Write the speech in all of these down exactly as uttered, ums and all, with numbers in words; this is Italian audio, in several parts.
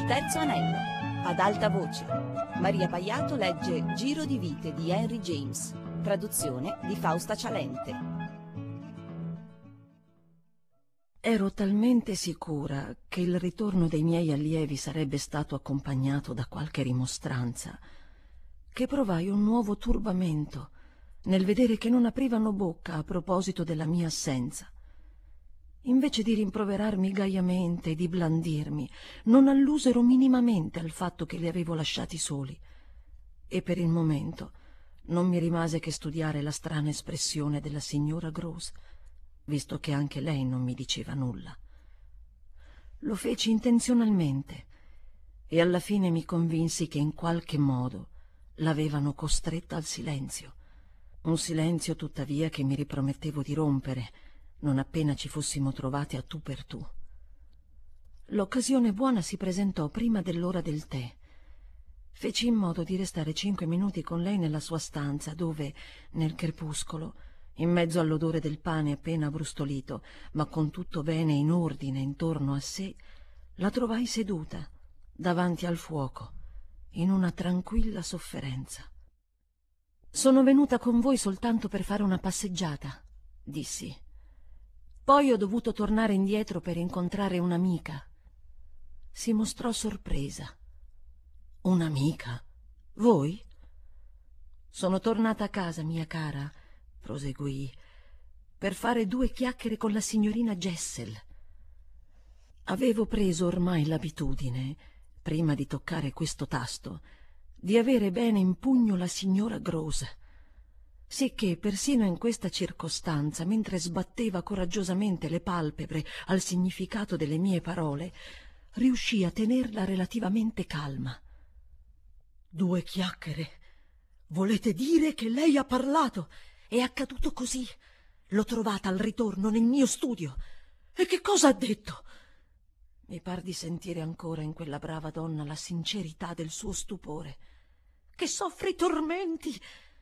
Il terzo anello. Ad alta voce. Maria Paiato legge Giro di vite di Henry James. Traduzione di Fausta Cialente. Ero talmente sicura che il ritorno dei miei allievi sarebbe stato accompagnato da qualche rimostranza che provai un nuovo turbamento nel vedere che non aprivano bocca a proposito della mia assenza. Invece di rimproverarmi gaiamente e di blandirmi, non allusero minimamente al fatto che li avevo lasciati soli, e per il momento non mi rimase che studiare la strana espressione della signora Gross, visto che anche lei non mi diceva nulla. Lo feci intenzionalmente e alla fine mi convinsi che in qualche modo l'avevano costretta al silenzio, un silenzio tuttavia che mi ripromettevo di rompere non appena ci fossimo trovati a tu per tu. L'occasione buona si presentò prima dell'ora del tè. Feci in modo di restare cinque minuti con lei nella sua stanza, dove, nel crepuscolo, in mezzo all'odore del pane appena brustolito, ma con tutto bene in ordine intorno a sé, la trovai seduta, davanti al fuoco, in una tranquilla sofferenza. «Sono venuta con voi soltanto per fare una passeggiata», dissi. «Poi ho dovuto tornare indietro per incontrare un'amica». Si mostrò sorpresa. «Un'amica? Voi?» «Sono tornata a casa, mia cara», proseguì, «per fare due chiacchiere con la signorina Jessel». Avevo preso ormai l'abitudine, prima di toccare questo tasto, di avere bene in pugno la signora Gross, sicché persino in questa circostanza, mentre sbatteva coraggiosamente le palpebre al significato delle mie parole, riuscì a tenerla relativamente calma. «Due chiacchiere? Volete dire che lei ha parlato? È accaduto così. L'ho trovata al ritorno nel mio studio. E che cosa ha detto?» Mi par di sentire ancora in quella brava donna la sincerità del suo stupore. «Che soffri tormenti!»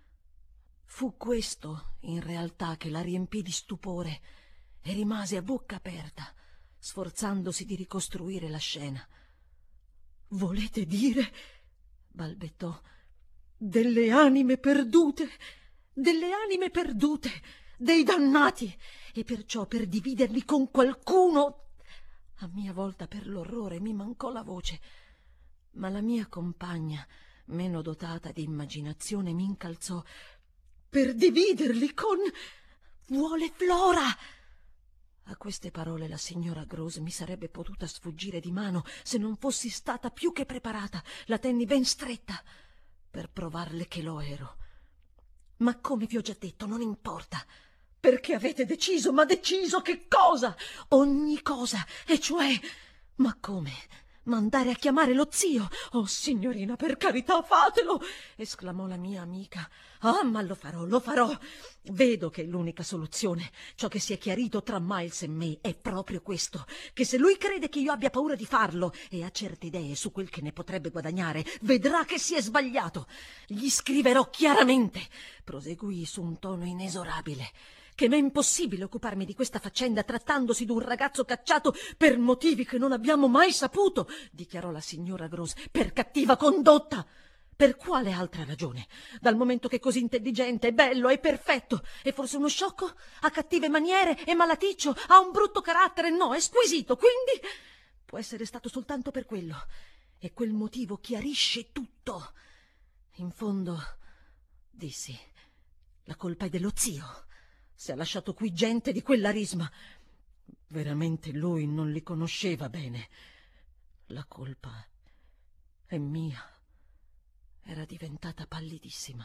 Fu questo, in realtà, che la riempì di stupore e rimase a bocca aperta, sforzandosi di ricostruire la scena. «Volete dire», balbettò, «delle anime perdute, delle anime perdute, dei dannati, e perciò per dividerli con qualcuno...» A mia volta per l'orrore mi mancò la voce, ma la mia compagna, meno dotata di immaginazione, mi incalzò. «Per dividerli con... vuole Flora!» A queste parole la signora Gross mi sarebbe potuta sfuggire di mano se non fossi stata più che preparata. La tenni ben stretta per provarle che lo ero. «Ma come vi ho già detto, non importa. Perché avete deciso, ma deciso che cosa? Ogni cosa, e cioè... Ma come? Mandare a chiamare lo zio? Oh, signorina, per carità, fatelo!» esclamò la mia amica. «Ah, ma lo farò, lo farò. Vedo che è l'unica soluzione. Ciò che si è chiarito tra Miles e me è proprio questo, che se lui crede che io abbia paura di farlo e ha certe idee su quel che ne potrebbe guadagnare, vedrà che si è sbagliato. Gli scriverò chiaramente», proseguì su un tono inesorabile, «che m'è impossibile occuparmi di questa faccenda trattandosi d'un ragazzo cacciato per motivi che non abbiamo mai saputo», dichiarò la signora Gross, «per cattiva condotta. Per quale altra ragione? Dal momento che è così intelligente, è bello, è perfetto. È forse uno sciocco? Ha cattive maniere? È malaticcio? Ha un brutto carattere? No, è squisito. Quindi può essere stato soltanto per quello. E quel motivo chiarisce tutto. In fondo, dissi, la colpa è dello zio. Se ha lasciato qui gente di quella risma. Veramente lui non li conosceva bene. La colpa è mia». Era diventata pallidissima.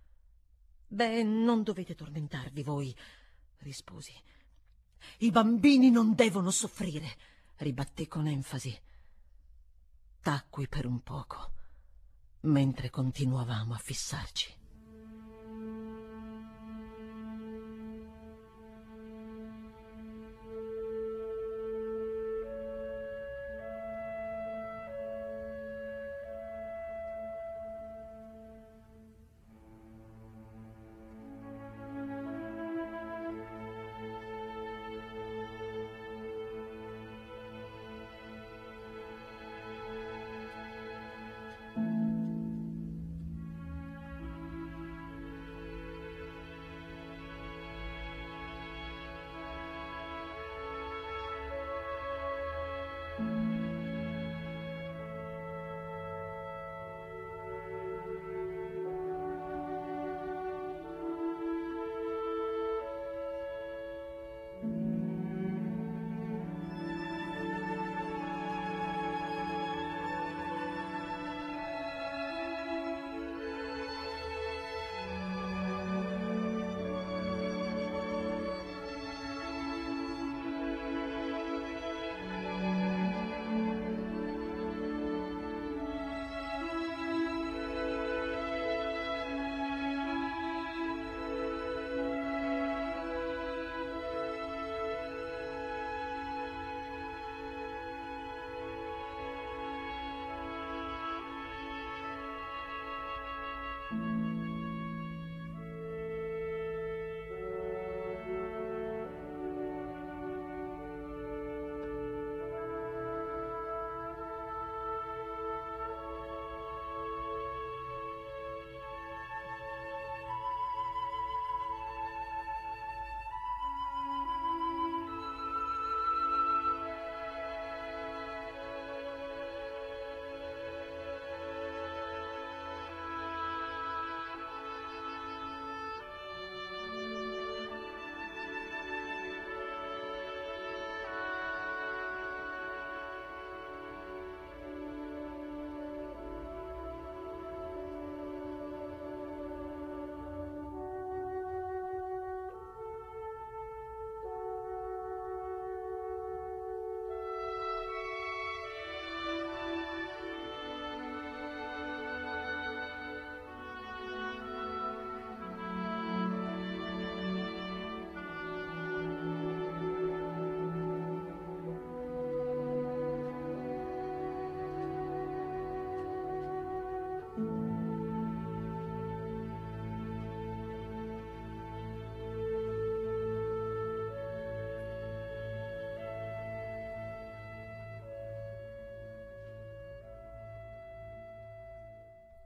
«Beh, non dovete tormentarvi voi», risposi. «I bambini non devono soffrire», ribatté con enfasi. Tacqui per un poco, mentre continuavamo a fissarci.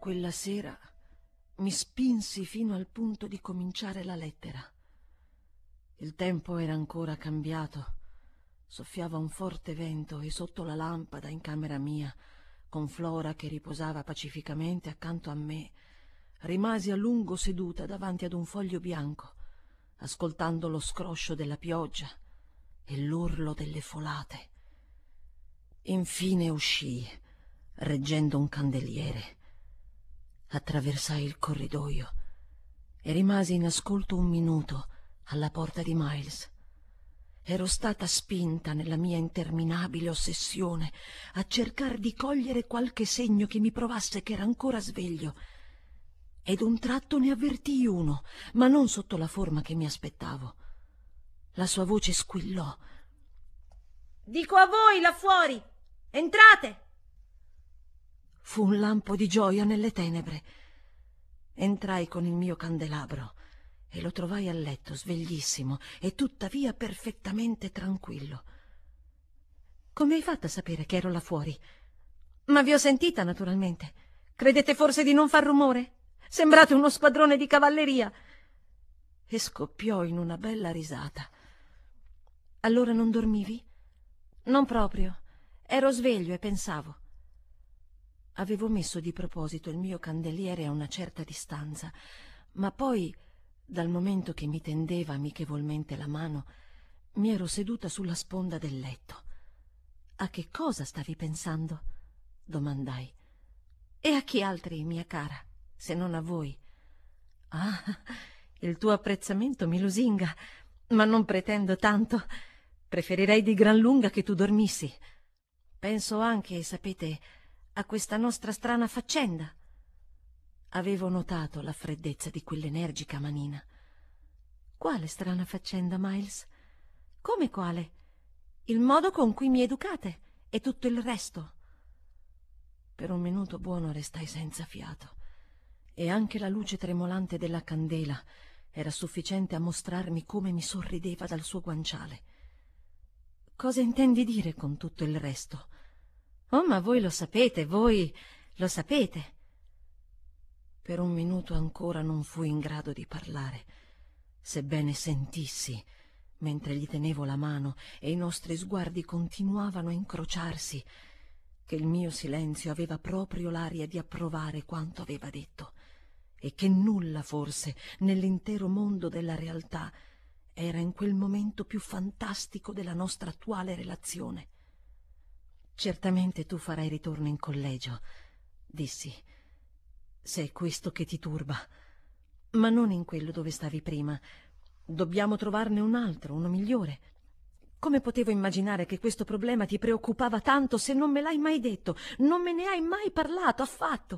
Quella sera mi spinsi fino al punto di cominciare la lettera. Il tempo era ancora cambiato. Soffiava un forte vento e sotto la lampada in camera mia, con Flora che riposava pacificamente accanto a me, rimasi a lungo seduta davanti ad un foglio bianco, ascoltando lo scroscio della pioggia e l'urlo delle folate. Infine uscii, reggendo un candeliere. Attraversai il corridoio e rimasi in ascolto un minuto alla porta di Miles. Ero stata spinta nella mia interminabile ossessione a cercare di cogliere qualche segno che mi provasse che era ancora sveglio, ed un tratto ne avvertii uno, ma non sotto la forma che mi aspettavo. La sua voce squillò: «Dico a voi là fuori, entrate!» Fu un lampo di gioia nelle tenebre. Entrai con il mio candelabro e lo trovai a letto, sveglissimo e tuttavia perfettamente tranquillo. «Come hai fatto a sapere che ero là fuori?» «Ma vi ho sentita, naturalmente. Credete forse di non far rumore? Sembrate uno squadrone di cavalleria!» E scoppiò in una bella risata. «Allora non dormivi?» «Non proprio. Ero sveglio e pensavo». Avevo messo di proposito il mio candeliere a una certa distanza, ma poi, dal momento che mi tendeva amichevolmente la mano, mi ero seduta sulla sponda del letto. «A che cosa stavi pensando?» domandai. «E a chi altri, mia cara, se non a voi?» «Ah, il tuo apprezzamento mi lusinga, ma non pretendo tanto. Preferirei di gran lunga che tu dormissi. Penso anche, sapete, a questa nostra strana faccenda». Avevo notato la freddezza di quell'energica manina. «Quale strana faccenda, Miles?» «Come quale? Il modo con cui mi educate e tutto il resto». Per un minuto buono restai senza fiato, e anche la luce tremolante della candela era sufficiente a mostrarmi come mi sorrideva dal suo guanciale. «Cosa intendi dire con tutto il resto?» «Oh, ma voi lo sapete, voi lo sapete». Per un minuto ancora non fui in grado di parlare, sebbene sentissi, mentre gli tenevo la mano e i nostri sguardi continuavano a incrociarsi, che il mio silenzio aveva proprio l'aria di approvare quanto aveva detto, e che nulla forse nell'intero mondo della realtà era in quel momento più fantastico della nostra attuale relazione. «Certamente tu farai ritorno in collegio», dissi, «se è questo che ti turba, ma non in quello dove stavi prima. Dobbiamo trovarne un altro, uno migliore. Come potevo immaginare che questo problema ti preoccupava tanto se non me l'hai mai detto, non me ne hai mai parlato affatto?»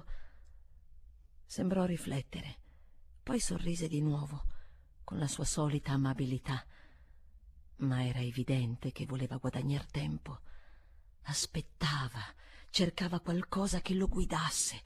Sembrò riflettere, poi sorrise di nuovo, con la sua solita amabilità, ma era evidente che voleva guadagnar tempo. Aspettava, cercava qualcosa che lo guidasse.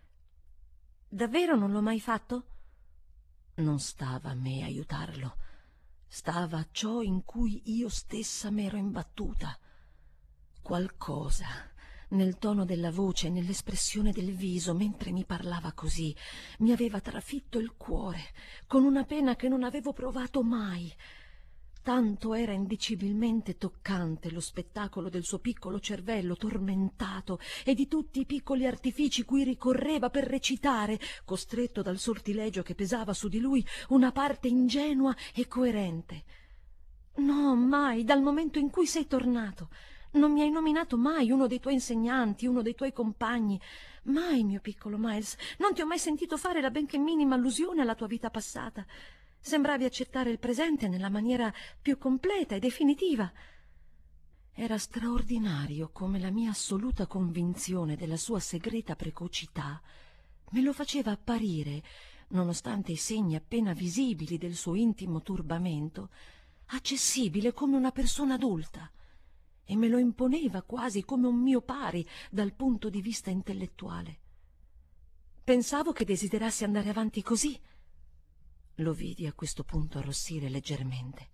«Davvero non l'ho mai fatto?» Non stava a me aiutarlo, stava a ciò in cui io stessa m'ero imbattuta. Qualcosa nel tono della voce e nell'espressione del viso mentre mi parlava così mi aveva trafitto il cuore con una pena che non avevo provato mai. Tanto era indicibilmente toccante lo spettacolo del suo piccolo cervello tormentato e di tutti i piccoli artifici cui ricorreva per recitare, costretto dal sortilegio che pesava su di lui, una parte ingenua e coerente. «No, mai, dal momento in cui sei tornato. Non mi hai nominato mai uno dei tuoi insegnanti, uno dei tuoi compagni. Mai, mio piccolo Miles. Non ti ho mai sentito fare la benché minima allusione alla tua vita passata. Sembravi accettare il presente nella maniera più completa e definitiva». Era straordinario come la mia assoluta convinzione della sua segreta precocità me lo faceva apparire, nonostante i segni appena visibili del suo intimo turbamento, accessibile come una persona adulta, e me lo imponeva quasi come un mio pari dal punto di vista intellettuale. «Pensavo che desiderassi andare avanti così». Lo vidi a questo punto arrossire leggermente.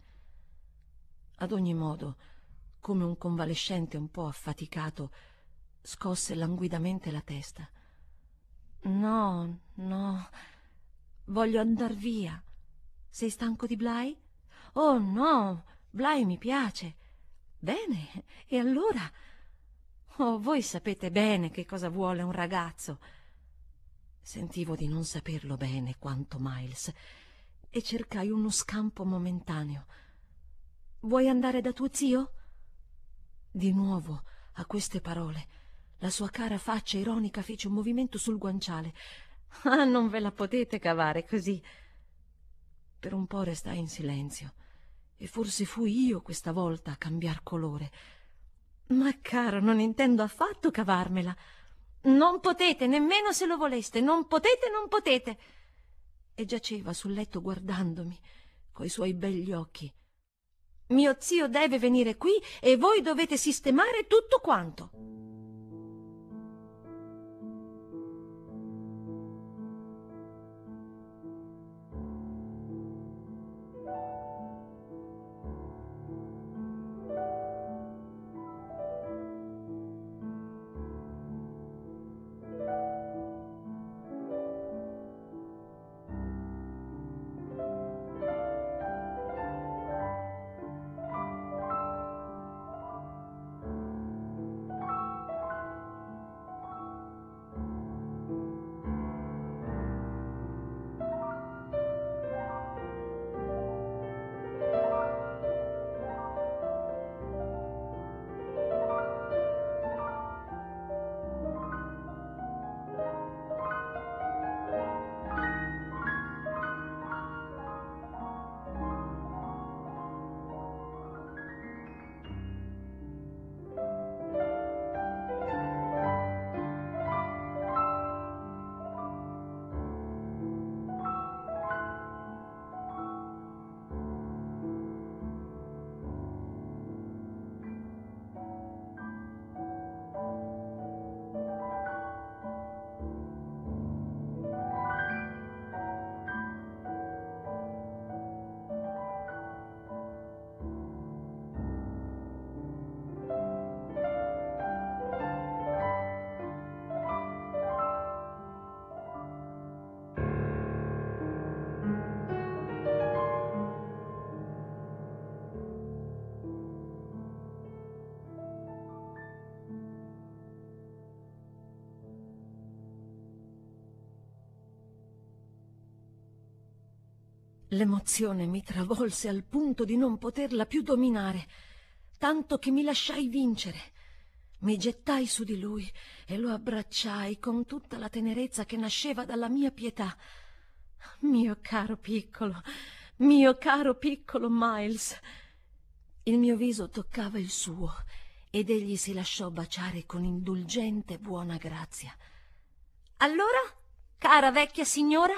Ad ogni modo, come un convalescente un po' affaticato, scosse languidamente la testa. No, no, voglio andar via. Sei stanco di Bly? Oh no, Bly mi piace. Bene, e allora? Oh, voi sapete bene che cosa vuole un ragazzo. Sentivo di non saperlo bene quanto Miles e cercai uno scampo momentaneo. Vuoi andare da tuo zio? Di nuovo, a queste parole, la sua cara faccia ironica fece un movimento sul guanciale. Ah, non ve la potete cavare così. Per un po' restai in silenzio e forse fui io questa volta a cambiar colore. Ma caro, non intendo affatto cavarmela. Non potete, nemmeno se lo voleste, non potete, non potete. E giaceva sul letto guardandomi coi suoi begli occhi. Mio zio deve venire qui e voi dovete sistemare tutto quanto. L'emozione mi travolse al punto di non poterla più dominare, tanto che mi lasciai vincere. Mi gettai su di lui e lo abbracciai con tutta la tenerezza che nasceva dalla mia pietà. Mio caro piccolo, mio caro piccolo Miles. Il mio viso toccava il suo ed egli si lasciò baciare con indulgente buona grazia. Allora, cara vecchia signora?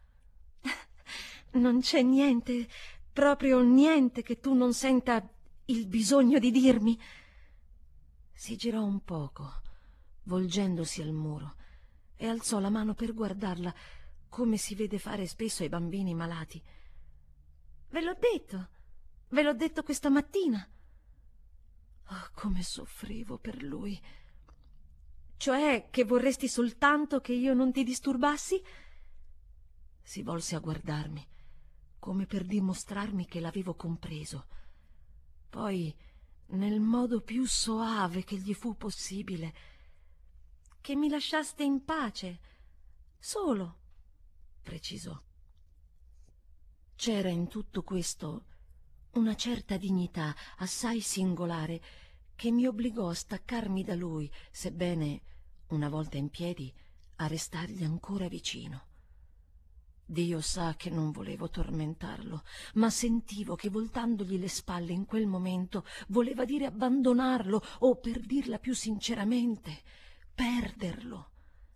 Non c'è niente, proprio niente che tu non senta il bisogno di dirmi? Si girò un poco, volgendosi al muro, e alzò la mano per guardarla, come si vede fare spesso ai bambini malati. Ve l'ho detto, ve l'ho detto questa mattina. Oh, come soffrivo per lui. Cioè che vorresti soltanto che io non ti disturbassi? Si volse a guardarmi, come per dimostrarmi che l'avevo compreso. Poi, nel modo più soave che gli fu possibile, che mi lasciaste in pace, solo, precisò. C'era in tutto questo una certa dignità assai singolare che mi obbligò a staccarmi da lui, sebbene, una volta in piedi, a restargli ancora vicino. Dio sa che non volevo tormentarlo, ma sentivo che voltandogli le spalle in quel momento voleva dire abbandonarlo o, per dirla più sinceramente, perderlo.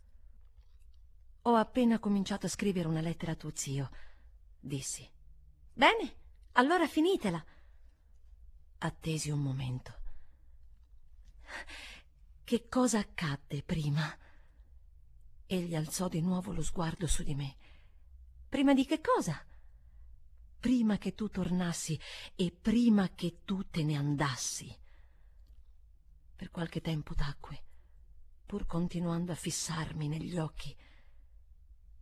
Ho appena cominciato a scrivere una lettera a tuo zio, dissi. Bene, allora finitela. Attesi un momento. Che cosa accadde prima? Egli alzò di nuovo lo sguardo su di me. Prima di che cosa? Prima che tu tornassi e prima che tu te ne andassi. Per qualche tempo tacque, pur continuando a fissarmi negli occhi,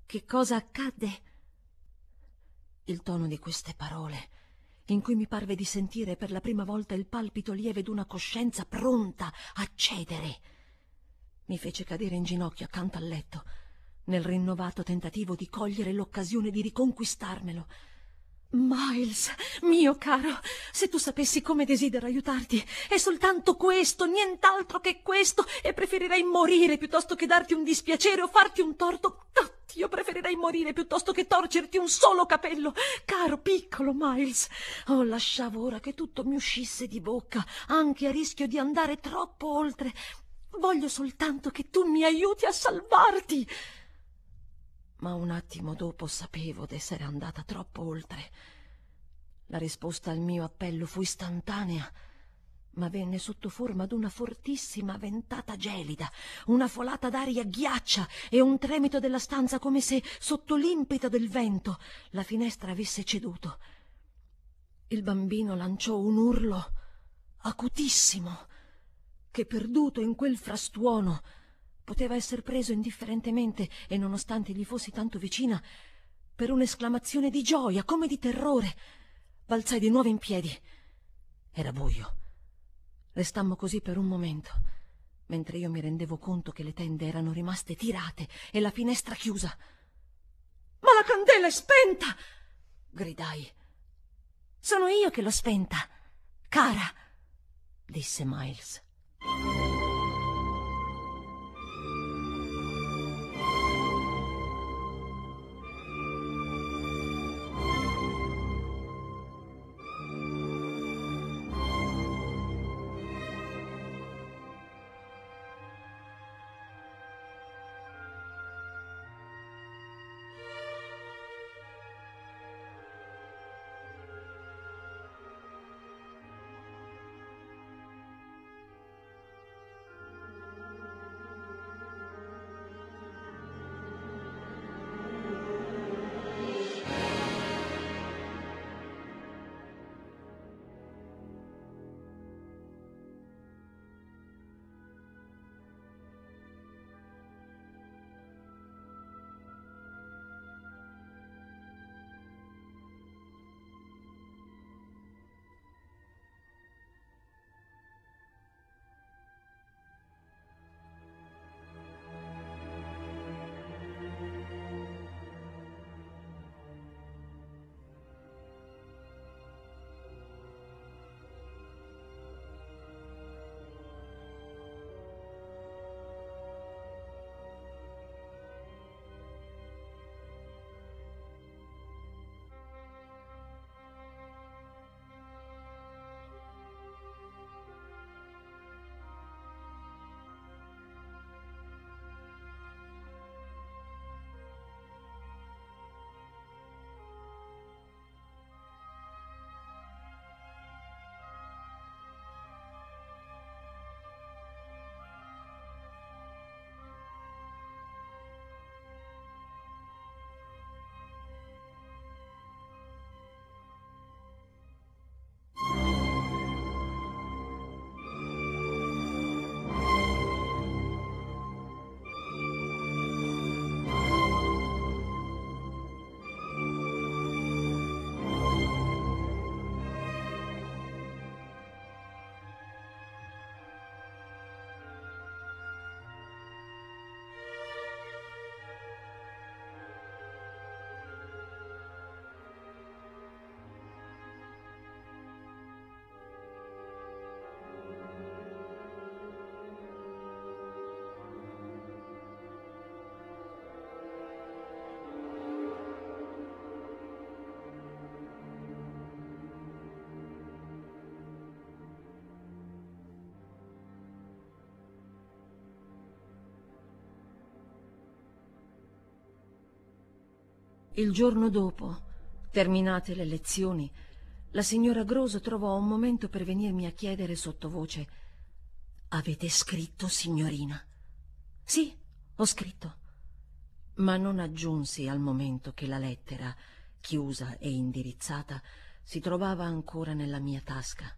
Che cosa accadde? Il tono di queste parole, in cui mi parve di sentire per la prima volta il palpito lieve d'una coscienza pronta a cedere, mi fece cadere in ginocchio accanto al letto, nel rinnovato tentativo di cogliere l'occasione di riconquistarmelo. Miles, mio caro, se tu sapessi come desidero aiutarti, è soltanto questo, nient'altro che questo, e preferirei morire piuttosto che darti un dispiacere o farti un torto. Oh, io preferirei morire piuttosto che torcerti un solo capello, caro piccolo Miles. Oh, lasciavo ora che tutto mi uscisse di bocca, anche a rischio di andare troppo oltre. Voglio soltanto che tu mi aiuti a salvarti. Ma un attimo dopo sapevo d'essere andata troppo oltre. La risposta al mio appello fu istantanea, ma venne sotto forma d'una fortissima ventata gelida, una folata d'aria ghiaccia e un tremito della stanza, come se sotto l'impeto del vento la finestra avesse ceduto. Il bambino lanciò un urlo acutissimo che, perduto in quel frastuono, poteva esser preso indifferentemente, e nonostante gli fossi tanto vicina, per un'esclamazione di gioia, come di terrore. Balzai di nuovo in piedi. Era buio. Restammo così per un momento, mentre io mi rendevo conto che le tende erano rimaste tirate e la finestra chiusa. «Ma la candela è spenta!» gridai. «Sono io che l'ho spenta, cara», disse Miles. Il giorno dopo, terminate le lezioni, la signora Grosso trovò un momento per venirmi a chiedere sottovoce: «Avete scritto, signorina?» «Sì, ho scritto». Ma non aggiunsi al momento che la lettera, chiusa e indirizzata, si trovava ancora nella mia tasca.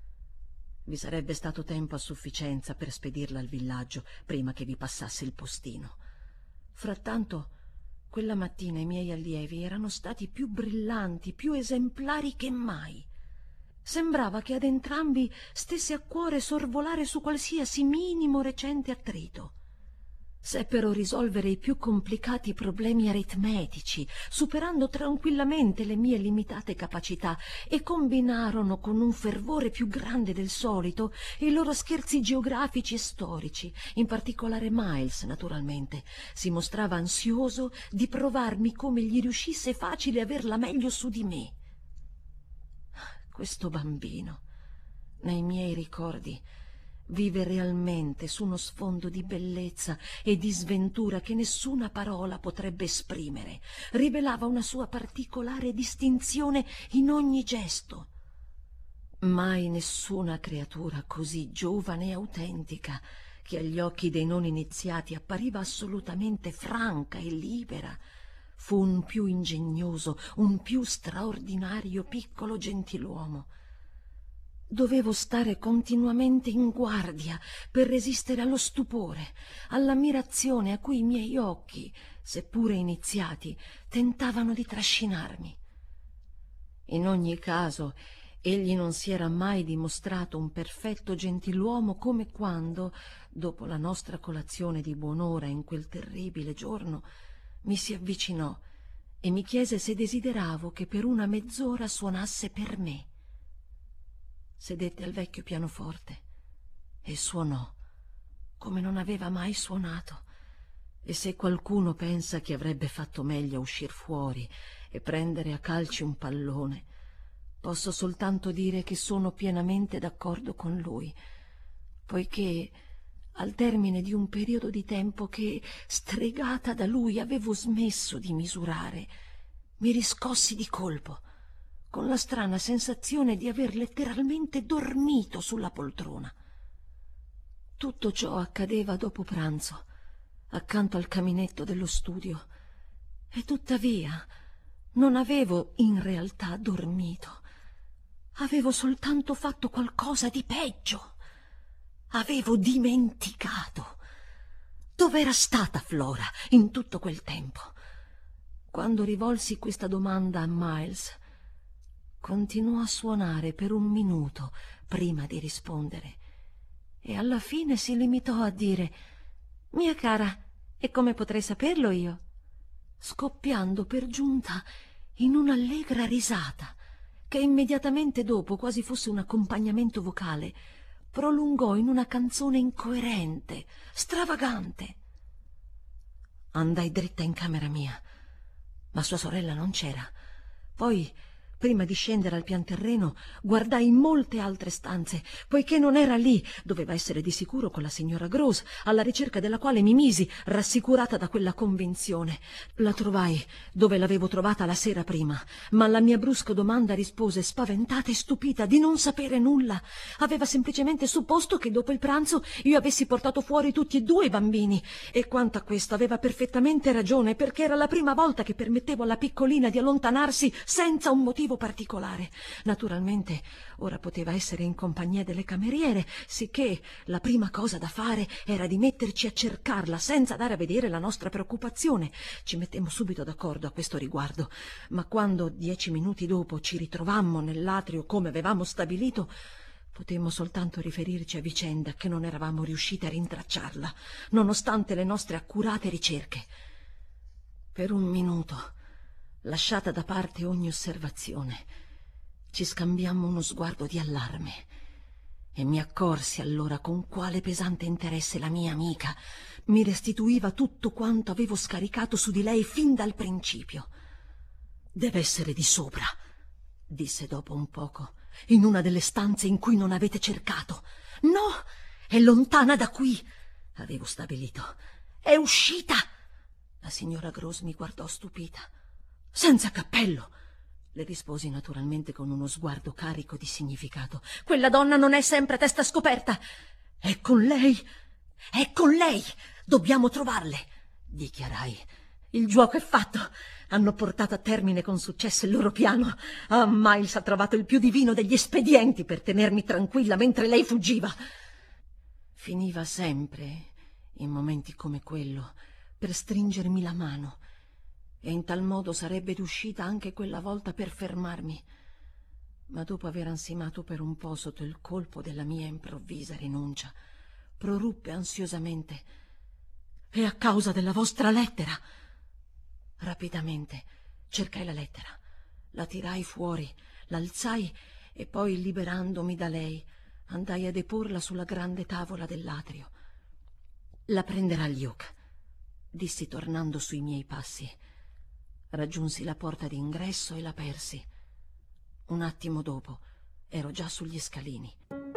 Vi sarebbe stato tempo a sufficienza per spedirla al villaggio prima che vi passasse il postino. Frattanto Quella mattina i miei allievi erano stati più brillanti, più esemplari che mai. Sembrava che ad entrambi stesse a cuore sorvolare su qualsiasi minimo recente attrito. Seppero risolvere i più complicati problemi aritmetici, superando tranquillamente le mie limitate capacità, e combinarono con un fervore più grande del solito i loro scherzi geografici e storici. In particolare Miles, naturalmente, si mostrava ansioso di provarmi come gli riuscisse facile averla meglio su di me. Questo bambino, nei miei ricordi, vive realmente su uno sfondo di bellezza e di sventura che nessuna parola potrebbe esprimere. Rivelava una sua particolare distinzione in ogni gesto. Mai nessuna creatura così giovane e autentica, che agli occhi dei non iniziati appariva assolutamente franca e libera, fu un più ingegnoso, un più straordinario piccolo gentiluomo. Dovevo stare continuamente in guardia per resistere allo stupore, all'ammirazione a cui i miei occhi, seppure iniziati, tentavano di trascinarmi. In ogni caso, egli non si era mai dimostrato un perfetto gentiluomo come quando, dopo la nostra colazione di buon'ora in quel terribile giorno, mi si avvicinò e mi chiese se desideravo che per una mezz'ora suonasse per me. Sedette al vecchio pianoforte e suonò come non aveva mai suonato, e se qualcuno pensa che avrebbe fatto meglio a uscir fuori e prendere a calci un pallone, posso soltanto dire che sono pienamente d'accordo con lui, poiché al termine di un periodo di tempo che, stregata da lui, avevo smesso di misurare, mi riscossi di colpo, con la strana sensazione di aver letteralmente dormito sulla poltrona. Tutto ciò accadeva dopo pranzo, accanto al caminetto dello studio, e tuttavia non avevo in realtà dormito. Avevo soltanto fatto qualcosa di peggio. Avevo dimenticato. Dov'era stata Flora in tutto quel tempo? Quando rivolsi questa domanda a Miles, continuò a suonare per un minuto prima di rispondere, e alla fine si limitò a dire: «Mia cara, e come potrei saperlo io?» scoppiando per giunta in un'allegra risata che immediatamente dopo, quasi fosse un accompagnamento vocale, prolungò in una canzone incoerente, stravagante. Andai dritta in camera mia, ma sua sorella non c'era. Poi, prima di scendere al pian terreno, guardai in molte altre stanze, poiché non era lì, doveva essere di sicuro con la signora Gross, alla ricerca della quale mi misi, rassicurata da quella convinzione. La trovai dove l'avevo trovata la sera prima, ma alla mia brusca domanda rispose, spaventata e stupita, di non sapere nulla. Aveva semplicemente supposto che dopo il pranzo io avessi portato fuori tutti e due i bambini, e quanto a questo aveva perfettamente ragione, perché era la prima volta che permettevo alla piccolina di allontanarsi senza un motivo particolare. Naturalmente ora poteva essere in compagnia delle cameriere, sicché la prima cosa da fare era di metterci a cercarla senza dare a vedere la nostra preoccupazione. Ci mettemmo subito d'accordo a questo riguardo, ma quando dieci minuti dopo ci ritrovammo nell'atrio come avevamo stabilito, potemmo soltanto riferirci a vicenda che non eravamo riusciti a rintracciarla, nonostante le nostre accurate ricerche. Per un minuto, lasciata da parte ogni osservazione, ci scambiammo uno sguardo di allarme, e mi accorsi allora con quale pesante interesse la mia amica mi restituiva tutto quanto avevo scaricato su di lei fin dal principio. «Deve essere di sopra», disse dopo un poco, «in una delle stanze in cui non avete cercato». «No, è lontana da qui», avevo stabilito. «È uscita». La signora Gross mi guardò stupita. «Senza cappello», le risposi naturalmente con uno sguardo carico di significato. «Quella donna non è sempre a testa scoperta». «È con lei, è con lei, dobbiamo trovarle», dichiarai. «Il gioco è fatto, hanno portato a termine con successo il loro piano. Ah, Miles ha trovato il più divino degli espedienti per tenermi tranquilla mentre lei fuggiva». Finiva sempre, in momenti come quello, per stringermi la mano e in tal modo sarebbe riuscita anche quella volta per fermarmi. Ma dopo aver ansimato per un po' sotto il colpo della mia improvvisa rinuncia, proruppe ansiosamente: «È a causa della vostra lettera!» Rapidamente cercai la lettera, la tirai fuori, l'alzai e poi, liberandomi da lei, andai a deporla sulla grande tavola dell'atrio. «La prenderà Luke», dissi tornando sui miei passi. Raggiunsi la porta d'ingresso e l'apersi. Un attimo dopo ero già sugli scalini.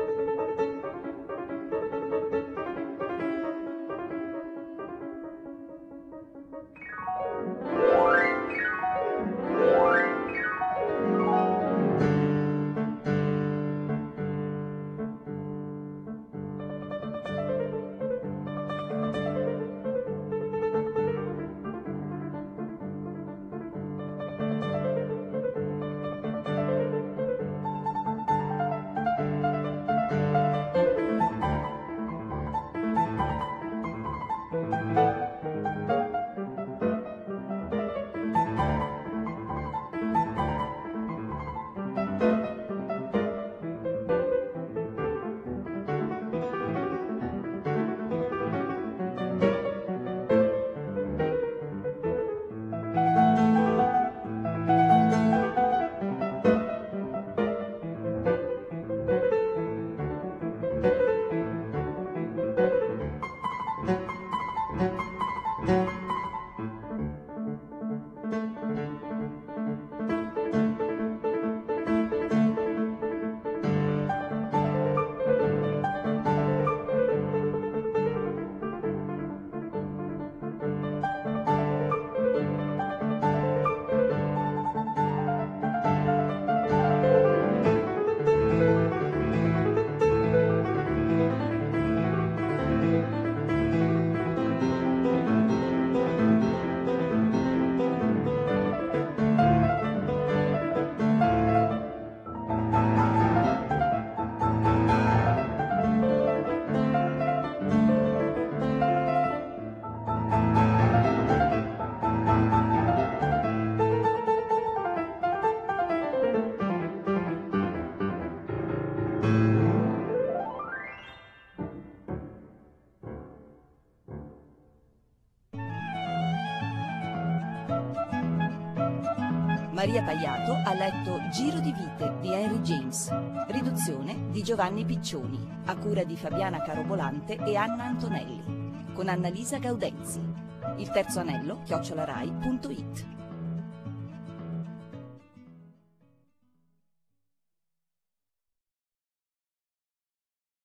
Maria Paiato ha letto Giro di vite di Henry James, riduzione di Giovanni Piccioni, a cura di Fabiana Carobolante e Anna Antonelli, con Annalisa Gaudenzi. Il terzo anello, chiocciolarai punto it.